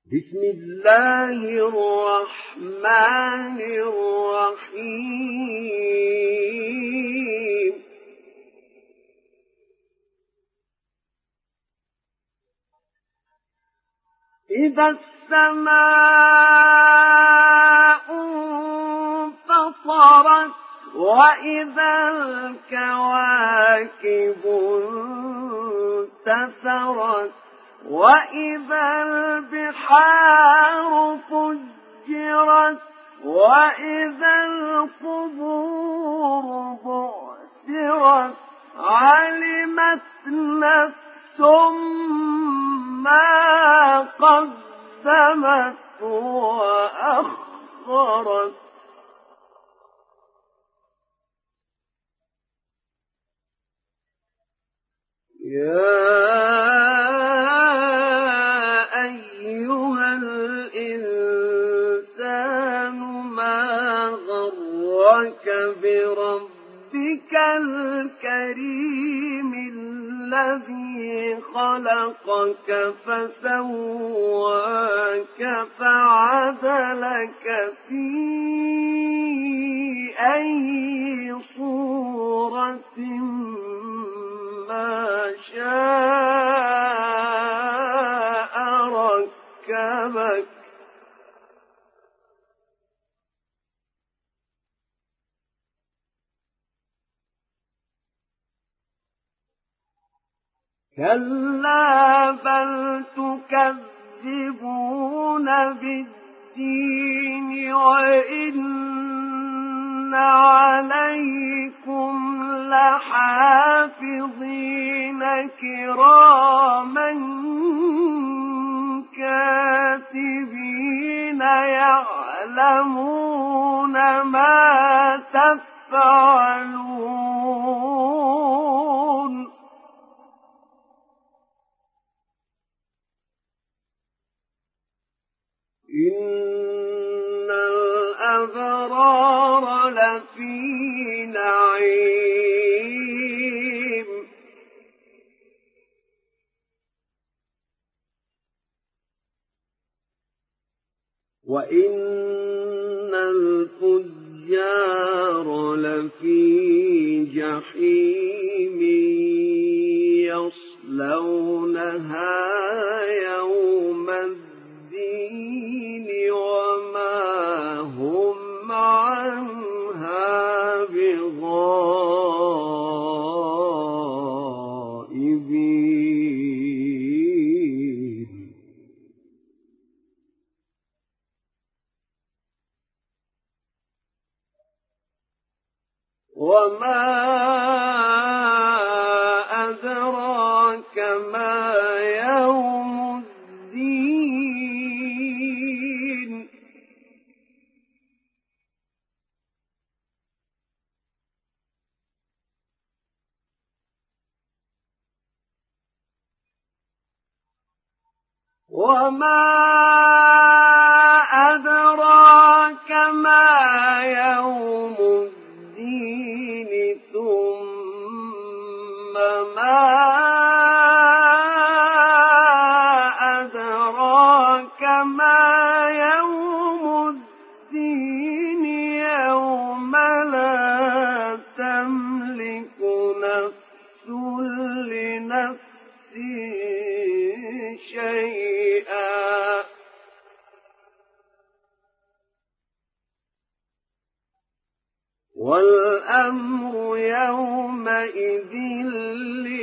بسم الله الرحمن الرحيم إذا السماء انفطرت وإذا الكواكب انتثرت وإذا البحار فجرت وإذا القبور بعثرت علمت نفس ما قدمت وأخرت يا أيها الإنسان ما غرك بربك الكريم الذي خلقك فسواك فعدلك في أي صورة ما شاء ركبك كلا بل تكذبون بالدين وإن عليكم لحافظين كراما كاتبين يعلمون ما تفعلون إن الأبرار لفي نعيم وإن الفجار لفي جحيم يصلونها يوم الدين وما هم عنها بغائبين وما أدراك ما يوم الدين وما أدراك ما يوم الدين ثم ما أدراك ما يوم الدين يوم لا تملك نفس لنفس شيئا والأمر يومئذ